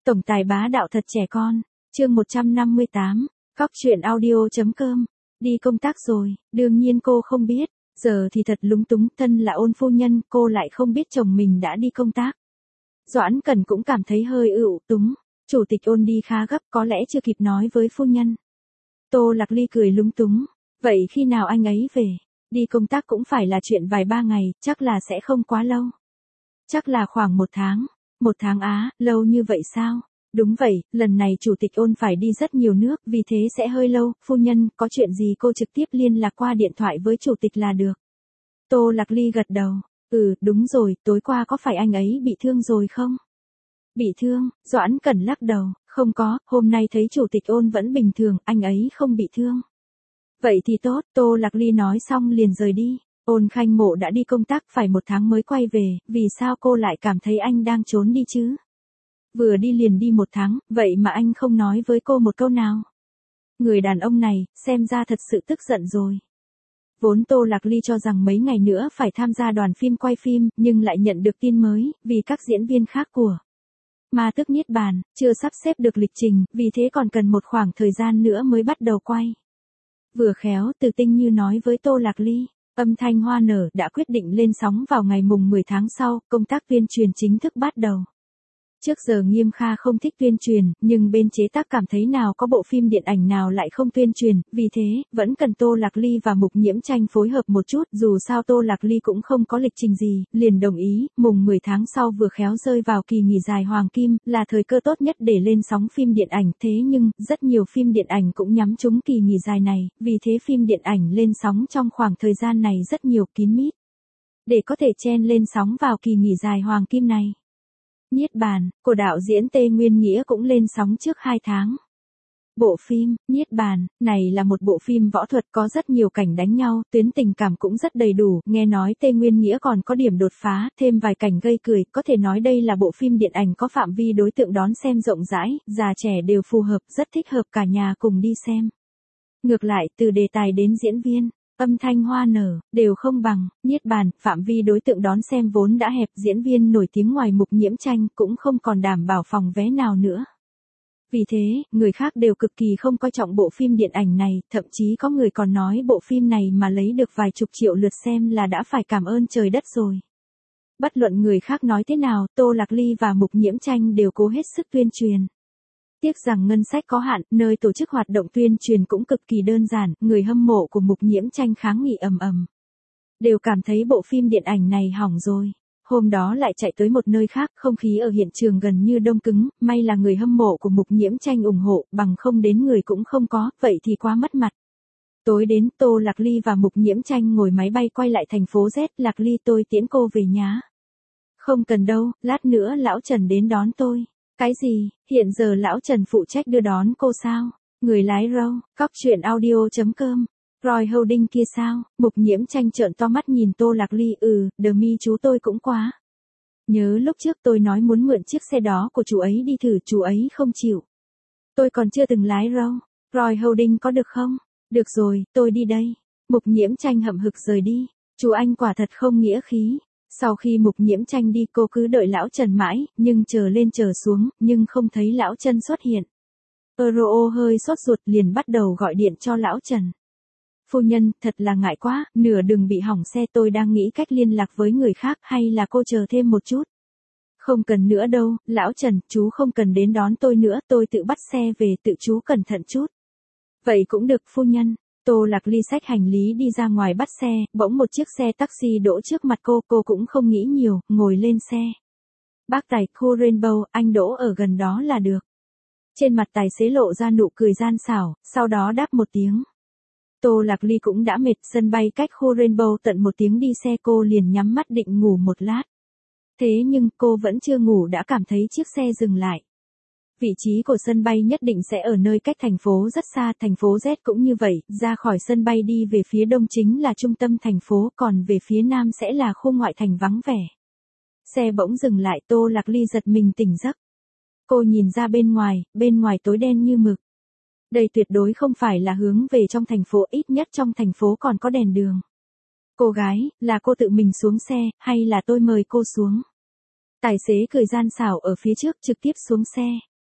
Tổng tài bá đạo thật trẻ con. Chương 158. Cóc truyện audio.com. Đi công tác rồi, đương nhiên cô không biết. Giờ thì thật lúng túng, thân là Ôn phu nhân, cô lại không biết chồng mình đã đi công tác. Doãn Cẩn cũng cảm thấy hơi ưu túng. Chủ tịch Ôn đi khá gấp, có lẽ chưa kịp nói với phu nhân. Tô Lạc Ly cười lúng túng. Vậy khi nào anh ấy về? Đi công tác cũng phải là chuyện vài ba ngày, chắc là sẽ không quá lâu. Chắc là khoảng 1 tháng. 1 tháng á, lâu như vậy sao? Đúng vậy, lần này Chủ tịch Ôn phải đi rất nhiều nước, vì thế sẽ hơi lâu. Phu nhân, có chuyện gì cô trực tiếp liên lạc qua điện thoại với Chủ tịch là được. Tô Lạc Ly gật đầu. Đúng rồi, tối qua có phải anh ấy bị thương rồi không? Bị thương, Doãn Cẩn lắc đầu, không có, hôm nay thấy Chủ tịch Ôn vẫn bình thường, anh ấy không bị thương. Vậy thì tốt, Tô Lạc Ly nói xong liền rời đi. Ôn Khanh Mộ đã đi công tác phải 1 tháng mới quay về, vì sao cô lại cảm thấy anh đang trốn đi chứ? Vừa đi liền đi 1 tháng, vậy mà anh không nói với cô một câu nào. Người đàn ông này, xem ra thật sự tức giận rồi. Vốn Tô Lạc Ly cho rằng mấy ngày nữa phải tham gia đoàn phim quay phim, nhưng lại nhận được tin mới, vì các diễn viên khác của Ma Tước Niết Bàn, chưa sắp xếp được lịch trình, vì thế còn cần một khoảng thời gian nữa mới bắt đầu quay. Vừa khéo, Từ Tinh Như nói với Tô Lạc Ly, Âm Thanh Hoa Nở đã quyết định lên sóng vào ngày mùng 10 tháng sau, công tác tuyên truyền chính thức bắt đầu. Trước giờ Nghiêm Kha không thích tuyên truyền, nhưng bên chế tác cảm thấy nào có bộ phim điện ảnh nào lại không tuyên truyền, vì thế, vẫn cần Tô Lạc Ly và Mục Nhiễm Tranh phối hợp một chút, dù sao Tô Lạc Ly cũng không có lịch trình gì, liền đồng ý, mùng 10 tháng sau vừa khéo rơi vào kỳ nghỉ dài Hoàng Kim, là thời cơ tốt nhất để lên sóng phim điện ảnh, thế nhưng, rất nhiều phim điện ảnh cũng nhắm trúng kỳ nghỉ dài này, vì thế phim điện ảnh lên sóng trong khoảng thời gian này rất nhiều kín mít. Để có thể chen lên sóng vào kỳ nghỉ dài Hoàng Kim này. Niết Bàn, của đạo diễn Tê Nguyên Nghĩa cũng lên sóng trước 2 tháng. Bộ phim, Niết Bàn, này là một bộ phim võ thuật có rất nhiều cảnh đánh nhau, tuyến tình cảm cũng rất đầy đủ, nghe nói Tê Nguyên Nghĩa còn có điểm đột phá, thêm vài cảnh gây cười, có thể nói đây là bộ phim điện ảnh có phạm vi đối tượng đón xem rộng rãi, già trẻ đều phù hợp, rất thích hợp cả nhà cùng đi xem. Ngược lại, từ đề tài đến diễn viên, Âm Thanh Hoa Nở, đều không bằng, Niết Bàn, phạm vi đối tượng đón xem vốn đã hẹp, diễn viên nổi tiếng ngoài Mục Nhiễm Tranh cũng không còn đảm bảo phòng vé nào nữa. Vì thế, người khác đều cực kỳ không coi trọng bộ phim điện ảnh này, thậm chí có người còn nói bộ phim này mà lấy được vài chục triệu lượt xem là đã phải cảm ơn trời đất rồi. Bất luận người khác nói thế nào, Tô Lạc Ly và Mục Nhiễm Tranh đều cố hết sức tuyên truyền. Tiếc rằng ngân sách có hạn, nơi tổ chức hoạt động tuyên truyền cũng cực kỳ đơn giản, người hâm mộ của Mục Nhiễm Tranh kháng nghị ầm ầm. Đều cảm thấy bộ phim điện ảnh này hỏng rồi. Hôm đó lại chạy tới một nơi khác, không khí ở hiện trường gần như đông cứng, may là người hâm mộ của Mục Nhiễm Tranh ủng hộ, bằng không đến người cũng không có, vậy thì quá mất mặt. Tối đến, Tô Lạc Ly và Mục Nhiễm Tranh ngồi máy bay quay lại thành phố Z, Lạc Ly tôi tiễn cô về nhá. Không cần đâu, lát nữa lão Trần đến đón tôi. Cái gì, hiện giờ lão Trần phụ trách đưa đón cô sao? Người lái râu, cóc truyện audio.com. Roy Holding kia sao? Mục Nhiễm Tranh trợn to mắt nhìn Tô Lạc Ly, Demi chú tôi cũng quá. Nhớ lúc trước tôi nói muốn mượn chiếc xe đó của chú ấy đi thử, chú ấy không chịu. Tôi còn chưa từng lái râu. Roy Holding có được không? Được rồi, tôi đi đây. Mục Nhiễm Tranh hậm hực rời đi. Chú anh quả thật không nghĩa khí. Sau khi Mục Nhiễm Tranh đi cô cứ đợi lão Trần mãi, nhưng chờ lên chờ xuống, nhưng không thấy lão Trần xuất hiện. Euro hơi sốt ruột liền bắt đầu gọi điện cho lão Trần. Phu nhân, thật là ngại quá, nửa đường bị hỏng xe, tôi đang nghĩ cách liên lạc với người khác, hay là cô chờ thêm một chút. Không cần nữa đâu, lão Trần, chú không cần đến đón tôi nữa, tôi tự bắt xe về, tự chú cẩn thận chút. Vậy cũng được phu nhân. Tô Lạc Ly xách hành lý đi ra ngoài bắt xe, bỗng một chiếc xe taxi đỗ trước mặt cô cũng không nghĩ nhiều, ngồi lên xe. Bác tài, khu Rainbow, anh đỗ ở gần đó là được. Trên mặt tài xế lộ ra nụ cười gian xảo, sau đó đáp một tiếng. Tô Lạc Ly cũng đã mệt, sân bay cách khu Rainbow tận 1 tiếng đi xe, cô liền nhắm mắt định ngủ một lát. Thế nhưng cô vẫn chưa ngủ đã cảm thấy chiếc xe dừng lại. Vị trí của sân bay nhất định sẽ ở nơi cách thành phố rất xa, thành phố Z cũng như vậy, ra khỏi sân bay đi về phía đông chính là trung tâm thành phố, còn về phía nam sẽ là khu ngoại thành vắng vẻ. Xe bỗng dừng lại, Tô Lạc Ly giật mình tỉnh giấc. Cô nhìn ra bên ngoài tối đen như mực. Đây tuyệt đối không phải là hướng về trong thành phố, ít nhất trong thành phố còn có đèn đường. Cô gái, là cô tự mình xuống xe, hay là tôi mời cô xuống? Tài xế cười gian xảo ở phía trước trực tiếp xuống xe.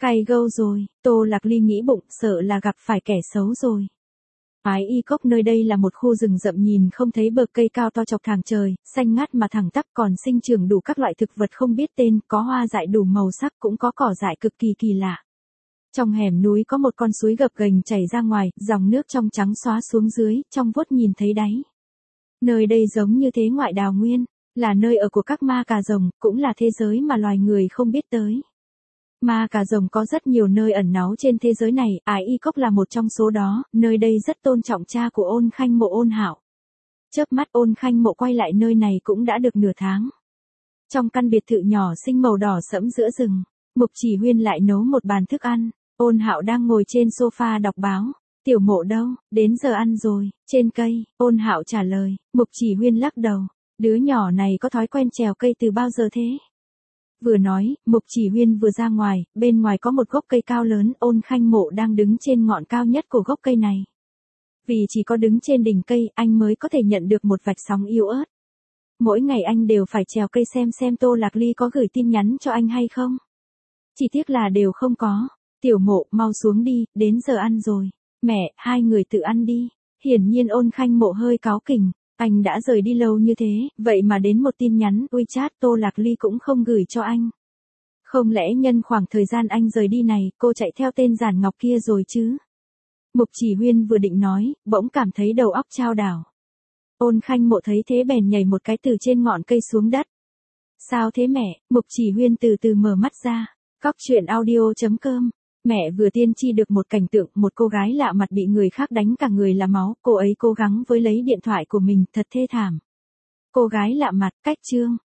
Cay gâu rồi, Tô Lạc Ly nghĩ bụng sợ là gặp phải kẻ xấu rồi. Ái Y Cốc nơi đây là một khu rừng rậm nhìn không thấy bờ cây cao to chọc thẳng trời, xanh ngắt mà thẳng tắp còn sinh trưởng đủ các loại thực vật không biết tên, có hoa dại đủ màu sắc cũng có cỏ dại cực kỳ kỳ lạ. Trong hẻm núi có một con suối gập ghềnh chảy ra ngoài, dòng nước trong trắng xóa xuống dưới, trong vuốt nhìn thấy đáy. Nơi đây giống như thế ngoại đào nguyên, là nơi ở của các ma cà rồng, cũng là thế giới mà loài người không biết tới. Ma cà rồng có rất nhiều nơi ẩn náu trên thế giới này, Ái Y Cốc là một trong số đó, nơi đây rất tôn trọng cha của Ôn Khanh Mộ Ôn Hạo. Chớp mắt Ôn Khanh Mộ quay lại nơi này cũng đã được nửa tháng. Trong căn biệt thự nhỏ xinh màu đỏ sẫm giữa rừng, Mục Chỉ Huyên lại nấu một bàn thức ăn, Ôn Hạo đang ngồi trên sofa đọc báo. Tiểu Mộ đâu, đến giờ ăn rồi, trên cây, Ôn Hạo trả lời, Mục Chỉ Huyên lắc đầu, đứa nhỏ này có thói quen trèo cây từ bao giờ thế? Vừa nói, Mục Chỉ Huyên vừa ra ngoài, bên ngoài có một gốc cây cao lớn, Ôn Khanh Mộ đang đứng trên ngọn cao nhất của gốc cây này. Vì chỉ có đứng trên đỉnh cây, anh mới có thể nhận được một vạch sóng yếu ớt. Mỗi ngày anh đều phải trèo cây xem Tô Lạc Ly có gửi tin nhắn cho anh hay không. Chỉ tiếc là đều không có. Tiểu Mộ, mau xuống đi, đến giờ ăn rồi. Mẹ, hai người tự ăn đi. Hiển nhiên Ôn Khanh Mộ hơi cáu kỉnh. Anh đã rời đi lâu như thế, vậy mà đến một tin nhắn WeChat Tô Lạc Ly cũng không gửi cho anh. Không lẽ nhân khoảng thời gian anh rời đi này, cô chạy theo tên Giản Ngọc kia rồi chứ? Mục Chỉ Huyên vừa định nói, bỗng cảm thấy đầu óc chao đảo. Ôn Khanh Mộ thấy thế bèn nhảy một cái từ trên ngọn cây xuống đất. Sao thế mẹ? Mục Chỉ Huyên từ từ mở mắt ra. Cóc truyện audio.com. Mẹ vừa tiên tri được một cảnh tượng, một cô gái lạ mặt bị người khác đánh cả người là máu, cô ấy cố gắng với lấy điện thoại của mình, thật thê thảm. Cô gái lạ mặt, cách chương.